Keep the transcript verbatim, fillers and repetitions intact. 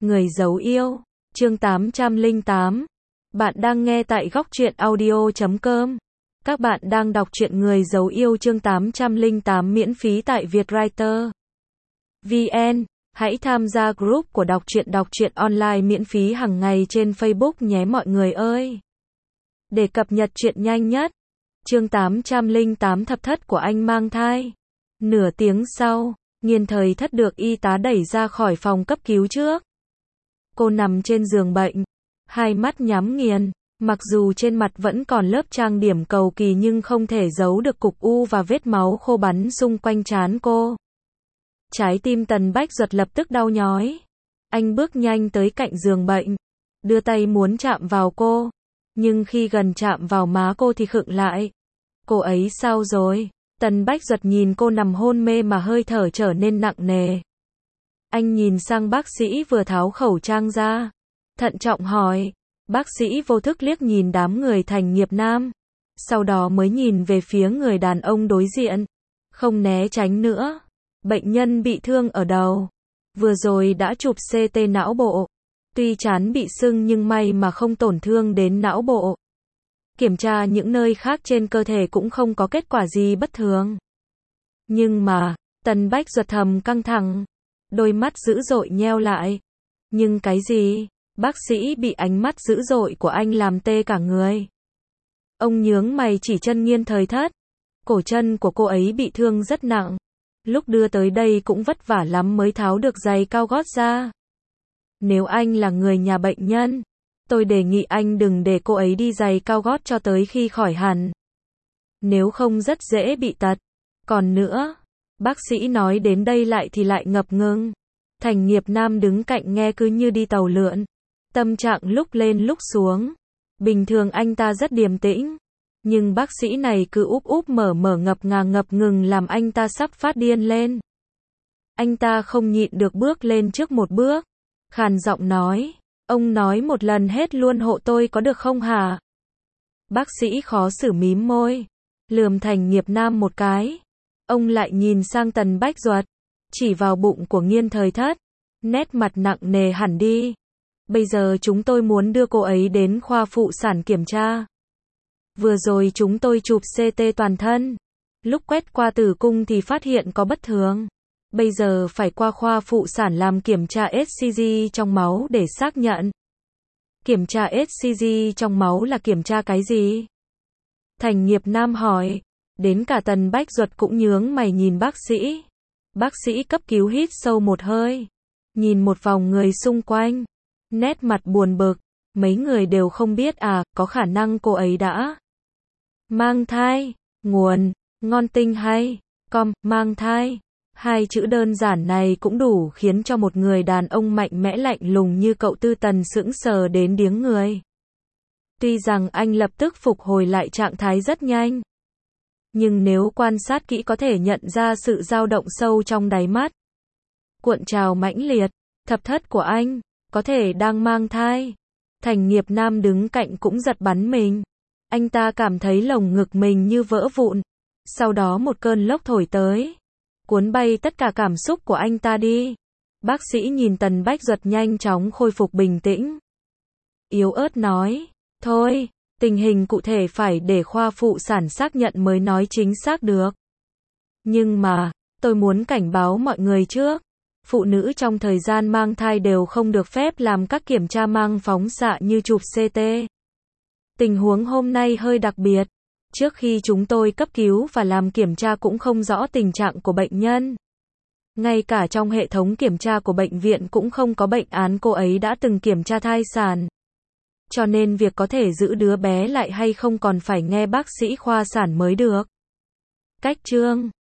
Người giấu yêu, chương tám trăm lẻ tám. Bạn đang nghe tại góc truyện audio chấm com. Các bạn đang đọc truyện Người giấu yêu chương tám trăm lẻ tám miễn phí tại Vietwriter chấm vn. Hãy tham gia group của đọc truyện đọc truyện online miễn phí hàng ngày trên Facebook nhé mọi người ơi. Để cập nhật truyện nhanh nhất. Chương tám trăm lẻ tám thập thất của anh mang thai. Nửa tiếng sau, Nghiên Thời Thất được y tá đẩy ra khỏi phòng cấp cứu trước. Cô nằm trên giường bệnh, hai mắt nhắm nghiền, mặc dù trên mặt vẫn còn lớp trang điểm cầu kỳ nhưng không thể giấu được cục u và vết máu khô bắn xung quanh trán cô. Trái tim Tần Bách Duật lập tức đau nhói. Anh bước nhanh tới cạnh giường bệnh, đưa tay muốn chạm vào cô, nhưng khi gần chạm vào má cô thì khựng lại. Cô ấy sao rồi? Tần Bách Duật nhìn cô nằm hôn mê mà hơi thở trở nên nặng nề. Anh nhìn sang bác sĩ vừa tháo khẩu trang ra, thận trọng hỏi. Bác sĩ vô thức liếc nhìn đám người Thành Nghiệp Nam, sau đó mới nhìn về phía người đàn ông đối diện, không né tránh nữa. Bệnh nhân bị thương ở đầu, vừa rồi đã chụp xê tê não bộ, tuy trán bị sưng nhưng may mà không tổn thương đến não bộ. Kiểm tra những nơi khác trên cơ thể cũng không có kết quả gì bất thường. Nhưng mà, Tần Bách Duật thầm căng thẳng, đôi mắt dữ dội nheo lại. Nhưng cái gì? Bác sĩ bị ánh mắt dữ dội của anh làm tê cả người. Ông nhướng mày chỉ chân Nghiên Thời Thất. Cổ chân của cô ấy bị thương rất nặng. Lúc đưa tới đây cũng vất vả lắm mới tháo được giày cao gót ra. Nếu anh là người nhà bệnh nhân, tôi đề nghị anh đừng để cô ấy đi giày cao gót cho tới khi khỏi hẳn. Nếu không rất dễ bị tật. Còn nữa, bác sĩ nói đến đây lại thì lại ngập ngừng. Thành Nghiệp Nam đứng cạnh nghe cứ như đi tàu lượn. Tâm trạng lúc lên lúc xuống. Bình thường anh ta rất điềm tĩnh. Nhưng bác sĩ này cứ úp úp mở mở ngập ngà ngập ngừng làm anh ta sắp phát điên lên. Anh ta không nhịn được bước lên trước một bước. Khàn giọng nói. Ông nói một lần hết luôn hộ tôi có được không hả? Bác sĩ khó xử mím môi. Lườm Thành Nghiệp Nam một cái. Ông lại nhìn sang Tần Bách Duật. Chỉ vào bụng của Nghiên Thời Thất. Nét mặt nặng nề hẳn đi. Bây giờ chúng tôi muốn đưa cô ấy đến khoa phụ sản kiểm tra. Vừa rồi chúng tôi chụp xê tê toàn thân. Lúc quét qua tử cung thì phát hiện có bất thường. Bây giờ phải qua khoa phụ sản làm kiểm tra ét xê giê trong máu để xác nhận. Kiểm tra ét xê giê trong máu là kiểm tra cái gì? Thành Nghiệp Nam hỏi. Đến cả Tần Bách Duật cũng nhướng mày nhìn bác sĩ. Bác sĩ cấp cứu hít sâu một hơi. Nhìn một vòng người xung quanh. Nét mặt buồn bực. Mấy người đều không biết à, có khả năng cô ấy đã mang thai. Nguồn, ngon tinh hay, com, mang thai. Hai chữ đơn giản này cũng đủ khiến cho một người đàn ông mạnh mẽ lạnh lùng như cậu Tư Tần sững sờ đến điếng người. Tuy rằng anh lập tức phục hồi lại trạng thái rất nhanh. Nhưng nếu quan sát kỹ có thể nhận ra sự dao động sâu trong đáy mắt. Cuộn trào mãnh liệt, thập thất của anh, có thể đang mang thai. Thành Nghiệp Nam đứng cạnh cũng giật bắn mình. Anh ta cảm thấy lồng ngực mình như vỡ vụn. Sau đó một cơn lốc thổi tới. Cuốn bay tất cả cảm xúc của anh ta đi. Bác sĩ nhìn Tần Bách Duật nhanh chóng khôi phục bình tĩnh. Yếu ớt nói. Thôi, tình hình cụ thể phải để khoa phụ sản xác nhận mới nói chính xác được. Nhưng mà, tôi muốn cảnh báo mọi người trước. Phụ nữ trong thời gian mang thai đều không được phép làm các kiểm tra mang phóng xạ như chụp xê tê. Tình huống hôm nay hơi đặc biệt. Trước khi chúng tôi cấp cứu và làm kiểm tra cũng không rõ tình trạng của bệnh nhân. Ngay cả trong hệ thống kiểm tra của bệnh viện cũng không có bệnh án cô ấy đã từng kiểm tra thai sản. Cho nên việc có thể giữ đứa bé lại hay không còn phải nghe bác sĩ khoa sản mới được. Cách chương